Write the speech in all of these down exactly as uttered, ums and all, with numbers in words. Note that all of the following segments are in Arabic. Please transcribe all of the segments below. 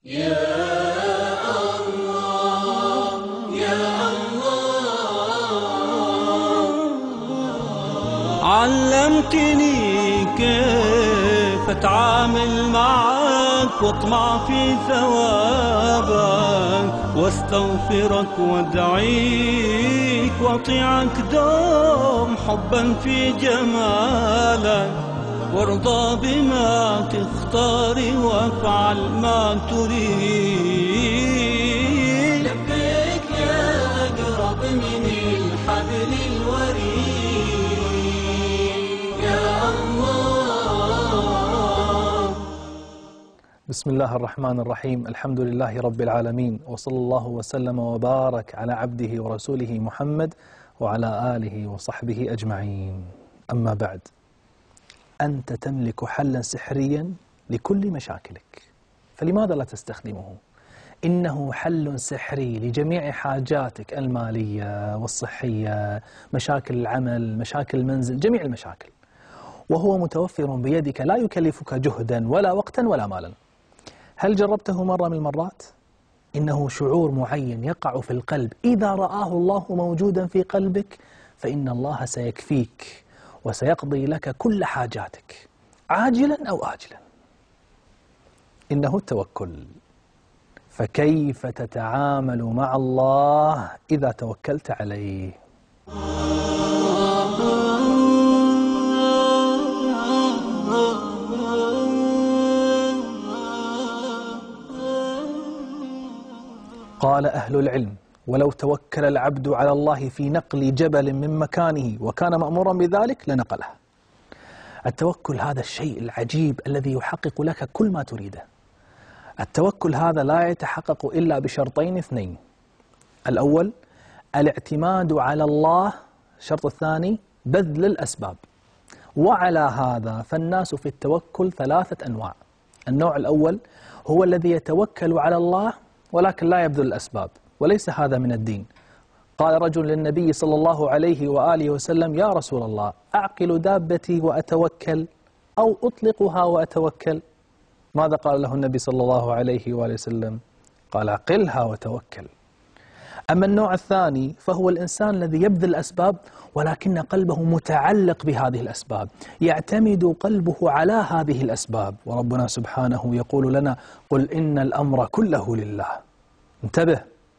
يا الله يا الله، علمتني كيف اتعامل معك واطمع في ثوابك واستغفرك وادعيك واطيعك دوم حبا في جمالك، وارضى بما تختار وافعل ما تريد. لبيك يا أقرب من الحبل الوريد يا الله. بسم الله الرحمن الرحيم، الحمد لله رب العالمين، وصلى الله وسلم وبارك على عبده ورسوله محمد وعلى آله وصحبه أجمعين. أما بعد، أنت تملك حلا سحريا لكل مشاكلك، فلماذا لا تستخدمه؟ إنه حل سحري لجميع حاجاتك المالية والصحية، مشاكل العمل، مشاكل المنزل، جميع المشاكل، وهو متوفر بيدك لا يكلفك جهدا ولا وقتا ولا مالا. هل جربته مرة من المرات؟ إنه شعور معين يقع في القلب، إذا رآه الله موجودا في قلبك فإن الله سيكفيك وسيقضي لك كل حاجاتك عاجلا أو آجلا. إنه التوكل. فكيف تتعامل مع الله إذا توكلت عليه؟ قال أهل العلم: ولو توكل العبد على الله في نقل جبل من مكانه وكان مأمورا بذلك لنقله. التوكل هذا الشيء العجيب الذي يحقق لك كل ما تريده. التوكل هذا لا يتحقق إلا بشرطين اثنين: الأول الاعتماد على الله، الشرط الثاني بذل الأسباب. وعلى هذا فالناس في التوكل ثلاثة أنواع. النوع الأول هو الذي يتوكل على الله ولكن لا يبذل الأسباب، وليس هذا من الدين. قال رجل للنبي صلى الله عليه وآله وسلم: يا رسول الله، أعقل دابتي وأتوكل أو أطلقها وأتوكل؟ ماذا قال له النبي صلى الله عليه وآله وسلم؟ قال: أعقلها وتوكل. أما النوع الثاني فهو الإنسان الذي يبذل الأسباب ولكن قلبه متعلق بهذه الأسباب، يعتمد قلبه على هذه الأسباب. وربنا سبحانه يقول لنا: قل إن الأمر كله لله. انتبه،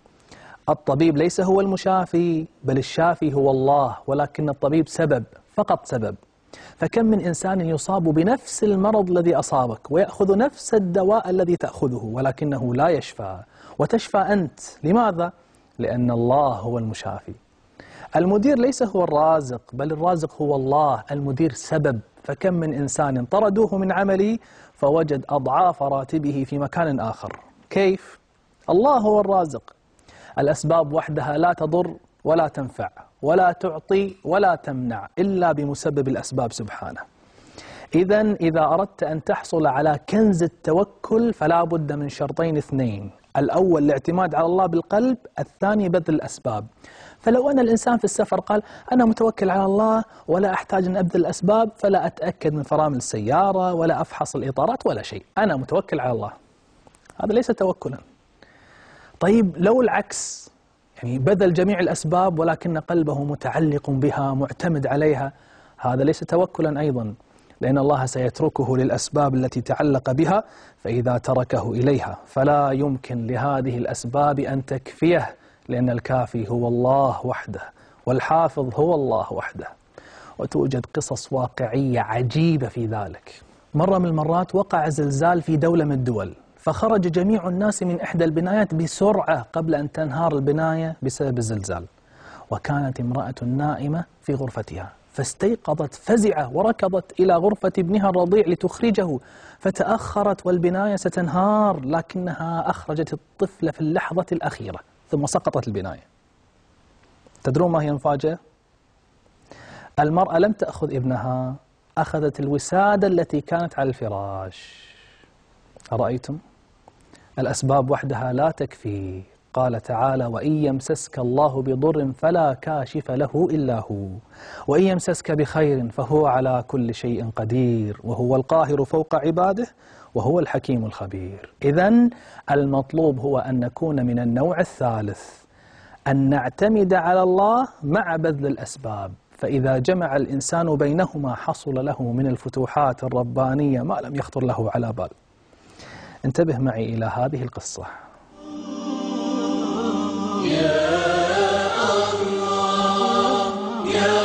الطبيب ليس هو المشافي، بل الشافي هو الله، ولكن الطبيب سبب، فقط سبب. فكم من إنسان يصاب بنفس المرض الذي أصابك ويأخذ نفس الدواء الذي تأخذه ولكنه لا يشفى، وتشفى أنت. لماذا؟ لأن الله هو المشافي. المدير ليس هو الرازق، بل الرازق هو الله، المدير سبب. فكم من إنسان طردوه من عمله فوجد أضعاف راتبه في مكان آخر. كيف؟ الله هو الرازق. الأسباب وحدها لا تضر ولا تنفع ولا تعطي ولا تمنع إلا بمسبب الأسباب سبحانه. إذن إذا أردت أن تحصل على كنز التوكل فلا بد من شرطين اثنين: الأول الاعتماد على الله بالقلب، الثاني بذل الأسباب. فلو أن الإنسان في السفر قال: أنا متوكل على الله ولا أحتاج أن أبذل الأسباب، فلا أتأكد من فرامل السيارة ولا أفحص الإطارات ولا شيء، أنا متوكل على الله، هذا ليس توكلا. طيب لو العكس، يعني بذل جميع الأسباب ولكن قلبه متعلق بها معتمد عليها، هذا ليس توكلا أيضا، لأن الله سيتركه للأسباب التي تعلق بها، فإذا تركه إليها فلا يمكن لهذه الأسباب أن تكفيه، لأن الكافي هو الله وحده والحافظ هو الله وحده. وتوجد قصص واقعية عجيبة في ذلك. مرة من المرات وقع زلزال في دولة من الدول، فخرج جميع الناس من إحدى البنايات بسرعة قبل أن تنهار البناية بسبب الزلزال، وكانت امرأة نائمة في غرفتها، فاستيقظت فزعة وركضت إلى غرفة ابنها الرضيع لتخرجه، فتأخرت والبناية ستنهار، لكنها أخرجت الطفل في اللحظة الأخيرة ثم سقطت البناية. تدرون ما هي المفاجأة؟ المرأة لم تأخذ ابنها، أخذت الوسادة التي كانت على الفراش. أرأيتم؟ الأسباب وحدها لا تكفي. قال تعالى: وإن يمسسك الله بضر فلا كاشف له إلا هو، وإن يمسسك بخير فهو على كل شيء قدير، وهو القاهر فوق عباده، وهو الحكيم الخبير. إذن المطلوب هو أن نكون من النوع الثالث، أن نعتمد على الله مع بذل الأسباب، فإذا جمع الإنسان بينهما حصل له من الفتوحات الربانية ما لم يخطر له على بال. انتبه معي إلى هذه القصة. يا الله يا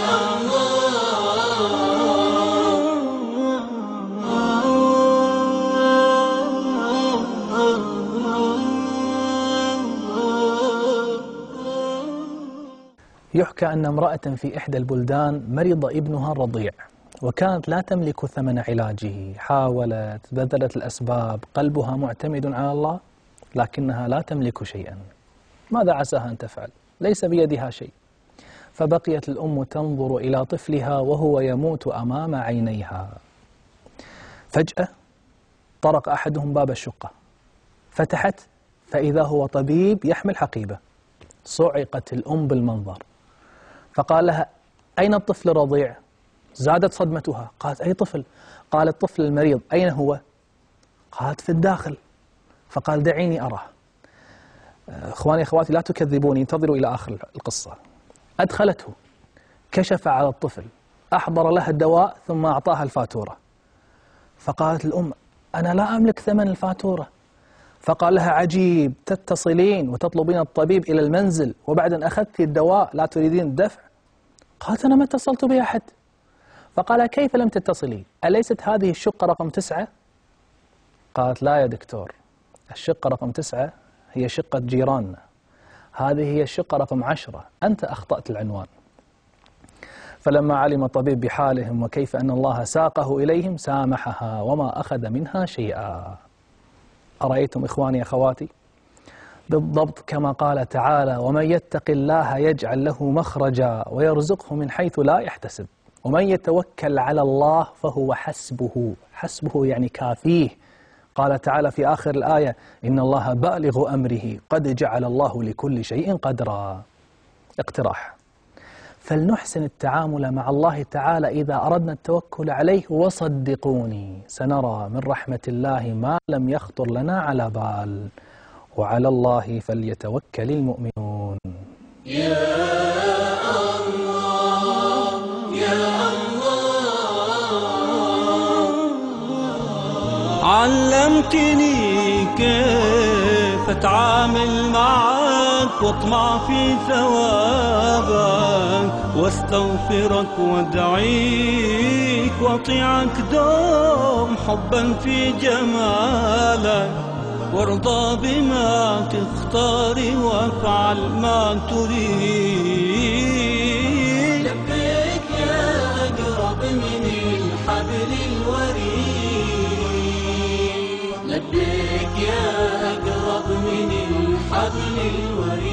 يحكى أن امرأة في إحدى البلدان مرض ابنها الرضيع، وكانت لا تملك ثمن علاجه، حاولت، بذلت الأسباب، قلبها معتمد على الله، لكنها لا تملك شيئا. ماذا عساها أن تفعل؟ ليس بيدها شيء. فبقيت الأم تنظر إلى طفلها وهو يموت أمام عينيها. فجأة طرق أحدهم باب الشقة، فتحت فإذا هو طبيب يحمل حقيبة. صعقت الأم بالمنظر، فقال لها: أين الطفل الرضيع؟ زادت صدمتها، قالت: أي طفل؟ قال: الطفل المريض. أين هو؟ قالت: في الداخل. فقال: دعيني أراه. إخواني أخواتي لا تكذبوني، انتظروا إلى آخر القصة. أدخلته، كشف على الطفل، أحضر لها الدواء ثم أعطاها الفاتورة. فقالت الأم: أنا لا أملك ثمن الفاتورة. فقال لها: عجيب، تتصلين وتطلبين الطبيب إلى المنزل وبعد أن أخذت الدواء لا تريدين الدفع؟ قالت: أنا ما اتصلت بأحد. فقال: كيف لم تتصلي؟ أليست هذه الشقة رقم تسعة؟ قالت: لا يا دكتور، الشقة رقم تسعة هي شقة جيراننا، هذه هي الشقة رقم عشرة، أنت أخطأت العنوان. فلما علم الطبيب بحالهم وكيف أن الله ساقه إليهم سامحها وما أخذ منها شيئا. أرأيتم إخواني أخواتي؟ بالضبط كما قال تعالى: ومن يتق الله يجعل له مخرجا ويرزقه من حيث لا يحتسب ومن يتوكل على الله فهو حسبه. حسبه يعني كافيه. قال تعالى في آخر الآية: إن الله بالغ أمره قد جعل الله لكل شيء قدرا. اقتراح: فلنحسن التعامل مع الله تعالى إذا أردنا التوكل عليه، وصدقوني سنرى من رحمة الله ما لم يخطر لنا على بال، وعلى الله فليتوكل المؤمنون. يا الله يا الله علمتني كيف أتعامل معك واطمع في ثوابك واستغفرك وادعيك واطيعك دوم حبا في جمالك وارضى بما تختار وافعل ما تريد. لبيك يا أقرب من الحبل الوريد، لبيك يا أقرب من الحبل الوريد.